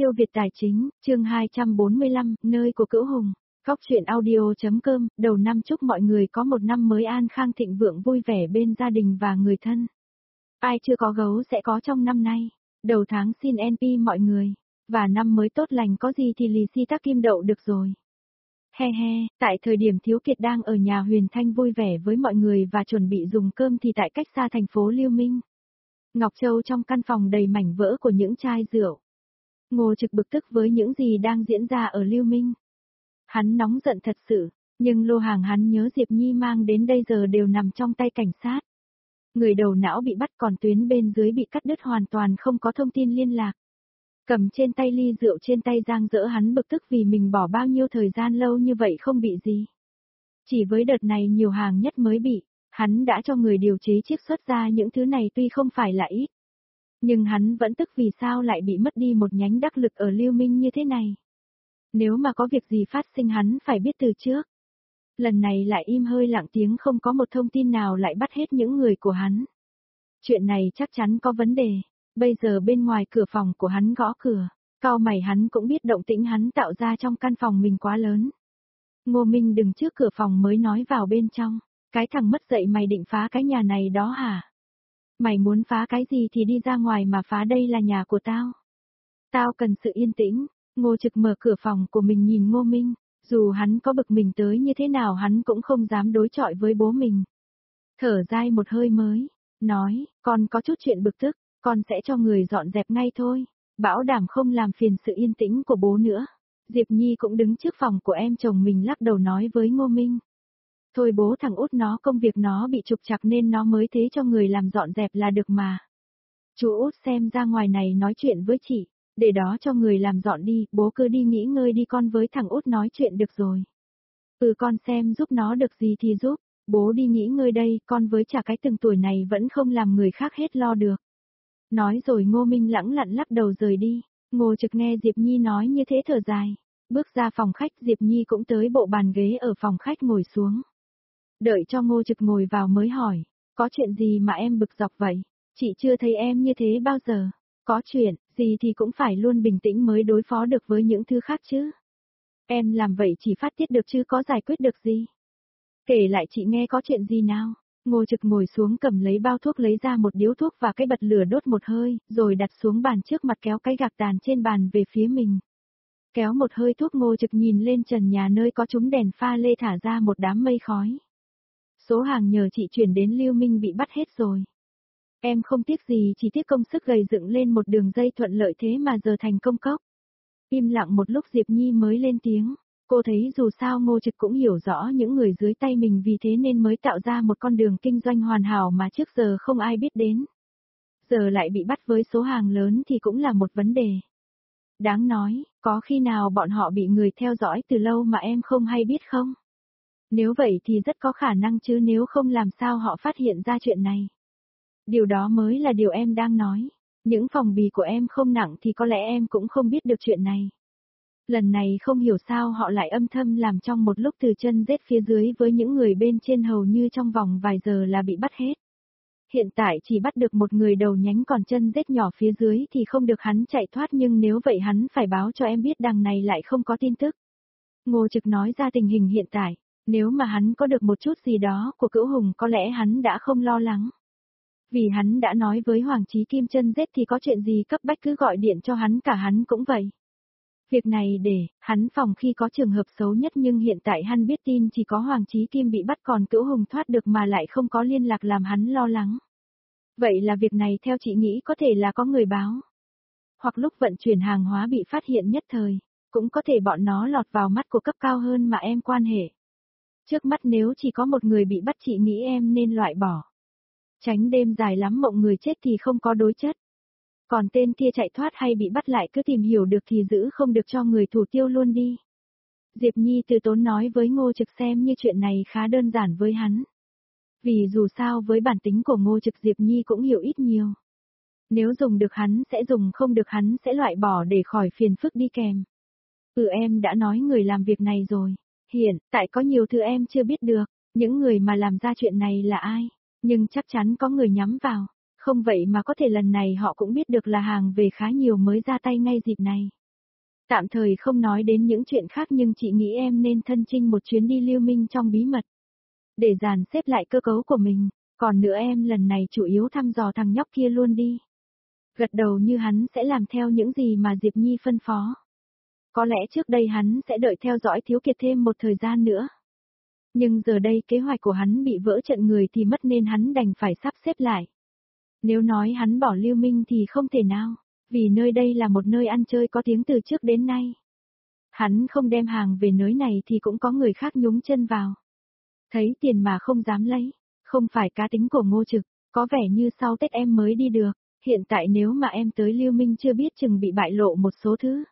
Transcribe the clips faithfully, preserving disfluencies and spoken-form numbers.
Siêu Việt Tài Chính, chương hai trăm bốn mươi lăm, nơi của Cửu Hùng. Góc truyện audio.com, đầu năm chúc mọi người có một năm mới an khang thịnh vượng vui vẻ bên gia đình và người thân. Ai chưa có gấu sẽ có trong năm nay. Đầu tháng xin en pê mọi người. Và năm mới tốt lành có gì thì lì xi tắc kim đậu được rồi. He he, tại thời điểm Thiếu Kiệt đang ở nhà Huyền Thanh vui vẻ với mọi người và chuẩn bị dùng cơm thì tại cách xa thành phố Lưu Minh. Ngọc Châu trong căn phòng đầy mảnh vỡ của những chai rượu. Ngô Trực bực tức với những gì đang diễn ra ở Lưu Minh. Hắn nóng giận thật sự, nhưng lô hàng hắn nhớ Diệp Nhi mang đến đây giờ đều nằm trong tay cảnh sát. Người đầu não bị bắt còn tuyến bên dưới bị cắt đứt hoàn toàn không có thông tin liên lạc. Cầm trên tay ly rượu trên tay Giang Dỡ hắn bực tức vì mình bỏ bao nhiêu thời gian lâu như vậy không bị gì. Chỉ với đợt này nhiều hàng nhất mới bị, hắn đã cho người điều chế chiết xuất ra những thứ này tuy không phải là ít. Nhưng hắn vẫn tức vì sao lại bị mất đi một nhánh đắc lực ở Lưu Minh như thế này. Nếu mà có việc gì phát sinh hắn phải biết từ trước. Lần này lại im hơi lặng tiếng không có một thông tin nào lại bắt hết những người của hắn. Chuyện này chắc chắn có vấn đề. Bây giờ bên ngoài cửa phòng của hắn gõ cửa. Cau mày hắn cũng biết động tĩnh hắn tạo ra trong căn phòng mình quá lớn. Ngô Minh đứng trước cửa phòng mới nói vào bên trong. Cái thằng mất dạy mày định phá cái nhà này đó hả? Mày muốn phá cái gì thì đi ra ngoài mà phá, đây là nhà của tao. Tao cần sự yên tĩnh. Ngô Trực mở cửa phòng của mình nhìn Ngô Minh. Dù hắn có bực mình tới như thế nào hắn cũng không dám đối chọi với bố mình. Thở dai một hơi mới. Nói, con có chút chuyện bực tức. Con sẽ cho người dọn dẹp ngay thôi. Bảo đảm không làm phiền sự yên tĩnh của bố nữa. Diệp Nhi cũng đứng trước phòng của em chồng mình lắc đầu nói với Ngô Minh. Thôi bố, thằng út nó công việc nó bị trục trặc nên nó mới thế, cho người làm dọn dẹp là được mà. Chú út xem ra ngoài này nói chuyện với chị, để đó cho người làm dọn đi, bố cứ đi nghỉ ngơi đi, con với thằng út nói chuyện được rồi. Ừ, con xem giúp nó được gì thì giúp, bố đi nghỉ ngơi đây, con với chả cái từng tuổi này vẫn không làm người khác hết lo được. Nói rồi Ngô Minh lẳng lặng lắc đầu rời đi. Ngô Trực nghe Diệp Nhi nói như thế thở dài. Bước ra phòng khách, Diệp Nhi cũng tới bộ bàn ghế ở phòng khách ngồi xuống. Đợi cho Ngô Trực ngồi vào mới hỏi, có chuyện gì mà em bực dọc vậy? Chị chưa thấy em như thế bao giờ. Có chuyện, gì thì cũng phải luôn bình tĩnh mới đối phó được với những thứ khác chứ. Em làm vậy chỉ phát tiết được chứ có giải quyết được gì. Kể lại chị nghe có chuyện gì nào. Ngô Trực ngồi xuống cầm lấy bao thuốc, lấy ra một điếu thuốc và cái bật lửa đốt một hơi, rồi đặt xuống bàn trước mặt, kéo cái gạc tàn trên bàn về phía mình. Kéo một hơi thuốc, Ngô Trực nhìn lên trần nhà nơi có trúm đèn pha lê thả ra một đám mây khói. Số hàng nhờ chị chuyển đến Lưu Minh bị bắt hết rồi. Em không tiếc gì, chỉ tiếc công sức gầy dựng lên một đường dây thuận lợi thế mà giờ thành công cốc. Im lặng một lúc Diệp Nhi mới lên tiếng. Cô thấy dù sao Ngô Trực cũng hiểu rõ những người dưới tay mình, vì thế nên mới tạo ra một con đường kinh doanh hoàn hảo mà trước giờ không ai biết đến. Giờ lại bị bắt với số hàng lớn thì cũng là một vấn đề. Đáng nói, có khi nào bọn họ bị người theo dõi từ lâu mà em không hay biết không? Nếu vậy thì rất có khả năng chứ, nếu không làm sao họ phát hiện ra chuyện này. Điều đó mới là điều em đang nói. Những phòng bì của em không nặng thì có lẽ em cũng không biết được chuyện này. Lần này không hiểu sao họ lại âm thầm làm trong một lúc, từ chân rết phía dưới với những người bên trên hầu như trong vòng vài giờ là bị bắt hết. Hiện tại chỉ bắt được một người đầu nhánh, còn chân rết nhỏ phía dưới thì không được hắn chạy thoát, nhưng nếu vậy hắn phải báo cho em biết, đằng này lại không có tin tức. Ngô Trực nói ra tình hình hiện tại, nếu mà hắn có được một chút gì đó của Cửu Hùng có lẽ hắn đã không lo lắng. Vì hắn đã nói với Hoàng Chí Kim chân rết thì có chuyện gì cấp bách cứ gọi điện cho hắn, cả hắn cũng vậy. Việc này để hắn phòng khi có trường hợp xấu nhất, nhưng hiện tại hắn biết tin chỉ có Hoàng Chí Kim bị bắt còn Cửu Hùng thoát được mà lại không có liên lạc, làm hắn lo lắng. Vậy là việc này theo chị nghĩ có thể là có người báo. Hoặc lúc vận chuyển hàng hóa bị phát hiện nhất thời, cũng có thể bọn nó lọt vào mắt của cấp cao hơn mà em quan hệ. Trước mắt nếu chỉ có một người bị bắt, chị nghĩ em nên loại bỏ. Tránh đêm dài lắm mộng người chết thì không có đối chất. Còn tên kia chạy thoát hay bị bắt lại cứ tìm hiểu được thì giữ, không được cho người thủ tiêu luôn đi. Diệp Nhi từ tốn nói với Ngô Trực xem như chuyện này khá đơn giản với hắn. Vì dù sao với bản tính của Ngô Trực Diệp Nhi cũng hiểu ít nhiều. Nếu dùng được hắn sẽ dùng, không được hắn sẽ loại bỏ để khỏi phiền phức đi kèm. Ừ, em đã nói người làm việc này rồi. Hiện tại có nhiều thứ em chưa biết được, những người mà làm ra chuyện này là ai, nhưng chắc chắn có người nhắm vào. Không vậy mà có thể lần này họ cũng biết được là hàng về khá nhiều mới ra tay ngay dịp này. Tạm thời không nói đến những chuyện khác nhưng chị nghĩ em nên thân chinh một chuyến đi lưu minh trong bí mật. Để dàn xếp lại cơ cấu của mình, còn nữa em lần này chủ yếu thăm dò thằng nhóc kia luôn đi. Gật đầu như hắn sẽ làm theo những gì mà Diệp Nhi phân phó. Có lẽ trước đây hắn sẽ đợi theo dõi Thiếu Kiệt thêm một thời gian nữa. Nhưng giờ đây kế hoạch của hắn bị vỡ trận người thì mất nên hắn đành phải sắp xếp lại. Nếu nói hắn bỏ Lưu Minh thì không thể nào, vì nơi đây là một nơi ăn chơi có tiếng từ trước đến nay. Hắn không đem hàng về nơi này thì cũng có người khác nhúng chân vào. Thấy tiền mà không dám lấy, không phải cá tính của Ngô Trực, có vẻ như sau Tết em mới đi được, hiện tại nếu mà em tới Lưu Minh chưa biết chừng bị bại lộ một số thứ.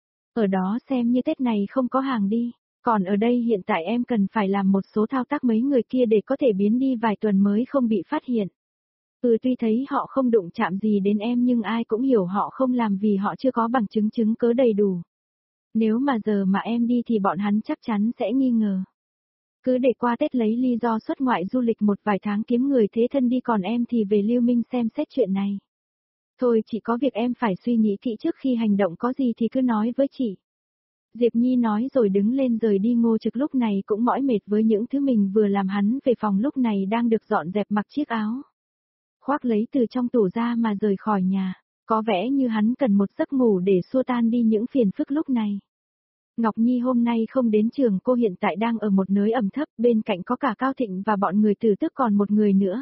Ở đó xem như Tết này không có hàng đi, còn ở đây hiện tại em cần phải làm một số thao tác mấy người kia để có thể biến đi vài tuần mới không bị phát hiện. Ừ tuy thấy họ không đụng chạm gì đến em nhưng ai cũng hiểu họ không làm vì họ chưa có bằng chứng chứng cớ đầy đủ. Nếu mà giờ mà em đi thì bọn hắn chắc chắn sẽ nghi ngờ. Cứ để qua Tết lấy lý do xuất ngoại du lịch một vài tháng kiếm người thế thân đi còn em thì về Lưu Minh xem xét chuyện này. Thôi chỉ có việc em phải suy nghĩ kỹ trước khi hành động có gì thì cứ nói với chị. Diệp Nhi nói rồi đứng lên rời đi. Ngô Trực lúc này cũng mỏi mệt với những thứ mình vừa làm. Hắn về phòng lúc này đang được dọn dẹp mặc chiếc áo khoác lấy từ trong tủ ra mà rời khỏi nhà, có vẻ như hắn cần một giấc ngủ để xua tan đi những phiền phức lúc này. Ngọc Nhi hôm nay không đến trường, cô hiện tại đang ở một nơi ẩm thấp, bên cạnh có cả Cao Thịnh và bọn người Tử Tức còn một người nữa.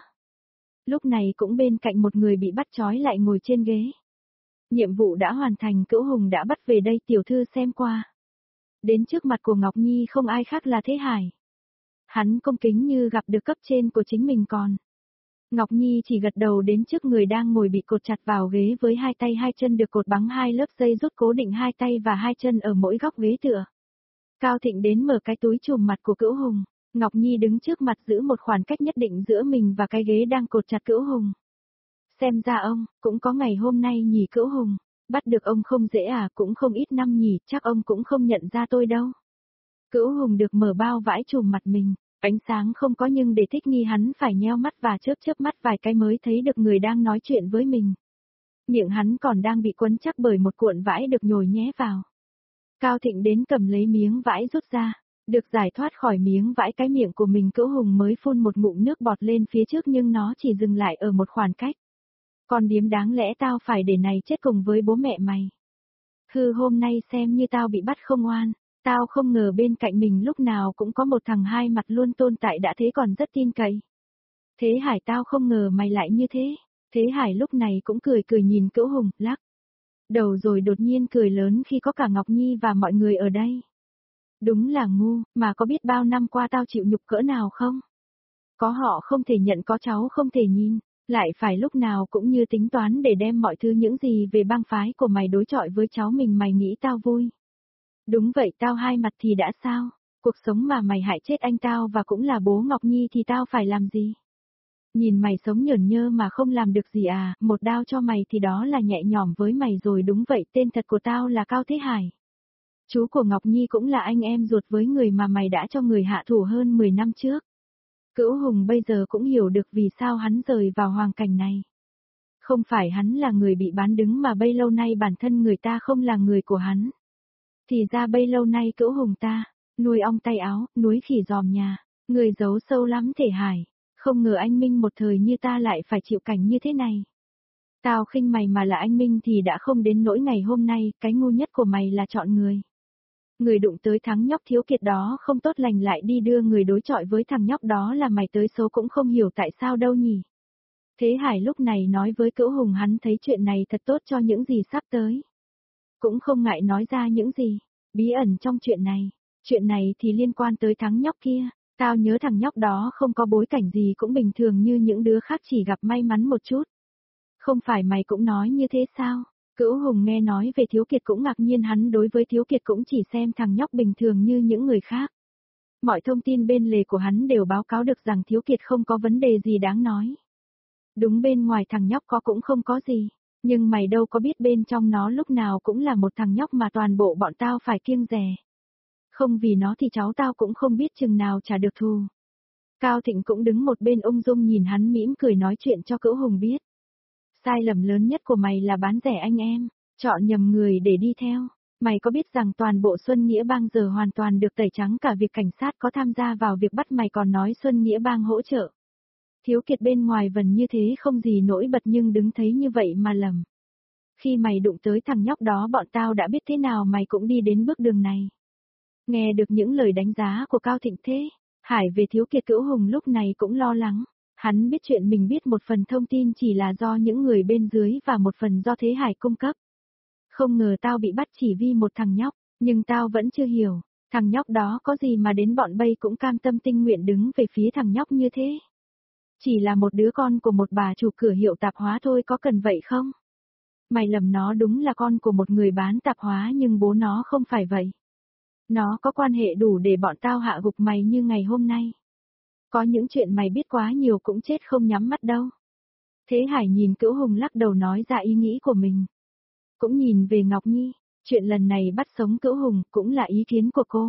Lúc này cũng bên cạnh một người bị bắt trói lại ngồi trên ghế. Nhiệm vụ đã hoàn thành, Cữu Hùng đã bắt về đây, tiểu thư xem qua. Đến trước mặt của Ngọc Nhi không ai khác là Thế Hải. Hắn cung kính như gặp được cấp trên của chính mình còn. Ngọc Nhi chỉ gật đầu đến trước người đang ngồi bị cột chặt vào ghế với hai tay hai chân được cột bằng hai lớp dây rút cố định hai tay và hai chân ở mỗi góc ghế tựa. Cao Thịnh đến mở cái túi trùm mặt của Cữu Hùng, Ngọc Nhi đứng trước mặt giữ một khoảng cách nhất định giữa mình và cái ghế đang cột chặt Cữu Hùng. Xem ra ông, cũng có ngày hôm nay nhỉ Cữu Hùng, bắt được ông không dễ à, cũng không ít năm nhỉ, chắc ông cũng không nhận ra tôi đâu. Cữu Hùng được mở bao vải trùm mặt mình. Ánh sáng không có nhưng để thích nghi hắn phải nheo mắt và chớp chớp mắt vài cái mới thấy được người đang nói chuyện với mình. Miệng hắn còn đang bị quấn chắc bởi một cuộn vải được nhồi nhé vào. Cao Thịnh đến cầm lấy miếng vải rút ra, được giải thoát khỏi miếng vải cái miệng của mình. Cữu Hùng mới phun một ngụm nước bọt lên phía trước nhưng nó chỉ dừng lại ở một khoảng cách. Con điếm đáng lẽ tao phải để này chết cùng với bố mẹ mày. Hừ hôm nay xem như tao bị bắt không oan. Tao không ngờ bên cạnh mình lúc nào cũng có một thằng hai mặt luôn tồn tại đã thế còn rất tin cậy. Thế Hải tao không ngờ mày lại như thế. Thế Hải lúc này cũng cười cười nhìn Cữu Hùng, lắc đầu rồi đột nhiên cười lớn khi có cả Ngọc Nhi và mọi người ở đây. Đúng là ngu, mà có biết bao năm qua tao chịu nhục cỡ nào không? Có họ không thể nhận, có cháu không thể nhìn, lại phải lúc nào cũng như tính toán để đem mọi thứ những gì về bang phái của mày đối chọi với cháu mình. Mày nghĩ tao vui? Đúng vậy, tao hai mặt thì đã sao? Cuộc sống mà mày hại chết anh tao và cũng là bố Ngọc Nhi thì tao phải làm gì? Nhìn mày sống nhởn nhơ mà không làm được gì à, một đao cho mày thì đó là nhẹ nhõm với mày rồi. Đúng vậy, tên thật của tao là Cao Thế Hải. Chú của Ngọc Nhi cũng là anh em ruột với người mà mày đã cho người hạ thủ hơn mười năm trước. Cữu Hùng bây giờ cũng hiểu được vì sao hắn rời vào hoàn cảnh này. Không phải hắn là người bị bán đứng mà bấy lâu nay bản thân người ta không là người của hắn. Thì ra bấy lâu nay Cữu Hùng ta, nuôi ong tay áo, núi khỉ giòm nhà, người giấu sâu lắm Thể Hải. Không ngờ anh Minh một thời như ta lại phải chịu cảnh như thế này. Tao khinh mày mà là anh Minh thì đã không đến nỗi ngày hôm nay, cái ngu nhất của mày là chọn người. Người đụng tới thằng nhóc Thiếu Kiệt đó không tốt lành lại đi đưa người đối chọi với thằng nhóc đó là mày tới số cũng không hiểu tại sao đâu nhỉ. Thế Hải lúc này nói với Cữu Hùng hắn thấy chuyện này thật tốt cho những gì sắp tới. Cũng không ngại nói ra những gì bí ẩn trong chuyện này. Chuyện này thì liên quan tới thằng nhóc kia. Tao nhớ thằng nhóc đó không có bối cảnh gì cũng bình thường như những đứa khác, chỉ gặp may mắn một chút. Không phải mày cũng nói như thế sao? Cữu Hùng nghe nói về Thiếu Kiệt cũng ngạc nhiên, hắn đối với Thiếu Kiệt cũng chỉ xem thằng nhóc bình thường như những người khác. Mọi thông tin bên lề của hắn đều báo cáo được rằng Thiếu Kiệt không có vấn đề gì đáng nói. Đúng bên ngoài thằng nhóc có cũng không có gì, nhưng mày đâu có biết bên trong nó lúc nào cũng là một thằng nhóc mà toàn bộ bọn tao phải kiêng dè. Không vì nó thì cháu tao cũng không biết chừng nào trả được thù. Cao Thịnh cũng đứng một bên ung dung nhìn hắn mỉm cười nói chuyện cho Cữu Hùng biết. Sai lầm lớn nhất của mày là bán rẻ anh em, chọn nhầm người để đi theo. Mày có biết rằng toàn bộ Xuân Nghĩa Bang giờ hoàn toàn được tẩy trắng, cả việc cảnh sát có tham gia vào việc bắt mày còn nói Xuân Nghĩa Bang hỗ trợ. Thiếu Kiệt bên ngoài vần như thế không gì nổi bật nhưng đứng thấy như vậy mà lầm. Khi mày đụng tới thằng nhóc đó bọn tao đã biết thế nào mày cũng đi đến bước đường này. Nghe được những lời đánh giá của Cao Thịnh Thế, Hải về Thiếu Kiệt Cửu Hùng lúc này cũng lo lắng. Hắn biết chuyện mình biết một phần thông tin chỉ là do những người bên dưới và một phần do Thế Hải cung cấp. Không ngờ tao bị bắt chỉ vì một thằng nhóc, nhưng tao vẫn chưa hiểu, thằng nhóc đó có gì mà đến bọn bay cũng cam tâm tình nguyện đứng về phía thằng nhóc như thế. Chỉ là một đứa con của một bà chủ cửa hiệu tạp hóa thôi, có cần vậy không? Mày lầm, nó đúng là con của một người bán tạp hóa nhưng bố nó không phải vậy. Nó có quan hệ đủ để bọn tao hạ gục mày như ngày hôm nay. Có những chuyện mày biết quá nhiều cũng chết không nhắm mắt đâu. Thế Hải nhìn Cửu Hùng lắc đầu nói ra ý nghĩ của mình. Cũng nhìn về Ngọc Nhi, chuyện lần này bắt sống Cửu Hùng cũng là ý kiến của cô.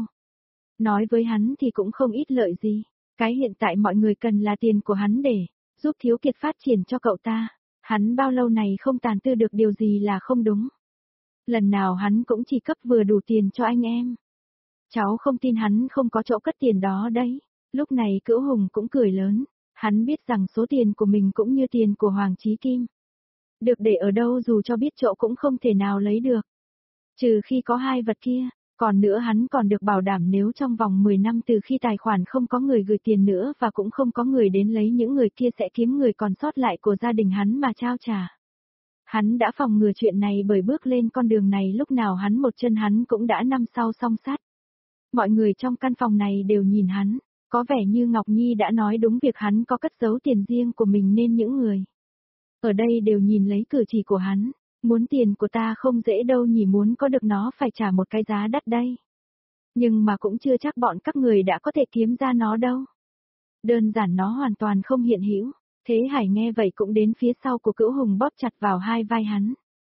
Nói với hắn thì cũng không ít lợi gì. Cái hiện tại mọi người cần là tiền của hắn để giúp Thiếu Kiệt phát triển cho cậu ta. Hắn bao lâu này không tàn tư được điều gì là không đúng. Lần nào hắn cũng chỉ cấp vừa đủ tiền cho anh em. Cháu không tin hắn không có chỗ cất tiền đó đấy. Lúc này Cửu Hùng cũng cười lớn. Hắn biết rằng số tiền của mình cũng như tiền của Hoàng Chí Kim. Được để ở đâu dù cho biết chỗ cũng không thể nào lấy được. Trừ khi có hai vật kia. Còn nữa hắn còn được bảo đảm nếu trong vòng mười năm từ khi tài khoản không có người gửi tiền nữa và cũng không có người đến lấy, những người kia sẽ kiếm người còn sót lại của gia đình hắn mà trao trả. Hắn đã phòng ngừa chuyện này bởi bước lên con đường này lúc nào hắn một chân hắn cũng đã năm sau song sắt. Mọi người trong căn phòng này đều nhìn hắn, có vẻ như Ngọc Nhi đã nói đúng việc hắn có cất giấu tiền riêng của mình nên những người ở đây đều nhìn lấy cử chỉ của hắn. Muốn tiền của ta không dễ đâu nhỉ, muốn có được nó phải trả một cái giá đắt đây. Nhưng mà cũng chưa chắc bọn các người đã có thể kiếm ra nó đâu. Đơn giản nó hoàn toàn không hiện hữu. Thế Hải nghe vậy cũng đến phía sau của Cửu Hùng bóp chặt vào hai vai hắn.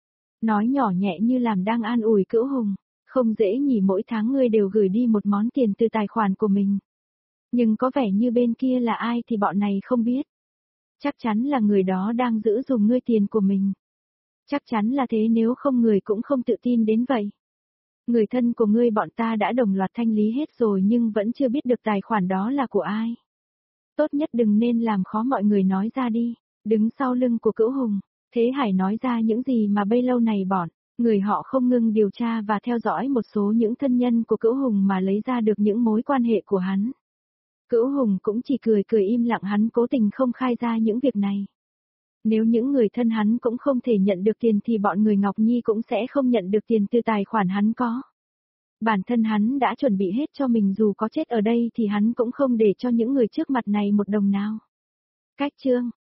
Nói nhỏ nhẹ như làm đang an ủi Cửu Hùng. Không dễ nhỉ, mỗi tháng ngươi đều gửi đi một món tiền từ tài khoản của mình. Nhưng có vẻ như bên kia là ai thì bọn này không biết. Chắc chắn là người đó đang giữ dùng ngươi tiền của mình. Chắc chắn là thế, nếu không người cũng không tự tin đến vậy. Người thân của ngươi bọn ta đã đồng loạt thanh lý hết rồi nhưng vẫn chưa biết được tài khoản đó là của ai. Tốt nhất đừng nên làm khó mọi người, nói ra đi. Đứng sau lưng của Cửu Hùng, Thế Hải nói ra những gì mà bấy lâu này bọn người họ không ngừng điều tra và theo dõi một số những thân nhân của Cửu Hùng mà lấy ra được những mối quan hệ của hắn. Cửu Hùng cũng chỉ cười cười im lặng, hắn cố tình không khai ra những việc này. Nếu những người thân hắn cũng không thể nhận được tiền thì bọn người Ngọc Nhi cũng sẽ không nhận được tiền từ tài khoản hắn có. Bản thân hắn đã chuẩn bị hết cho mình, dù có chết ở đây thì hắn cũng không để cho những người trước mặt này một đồng nào. Cách chương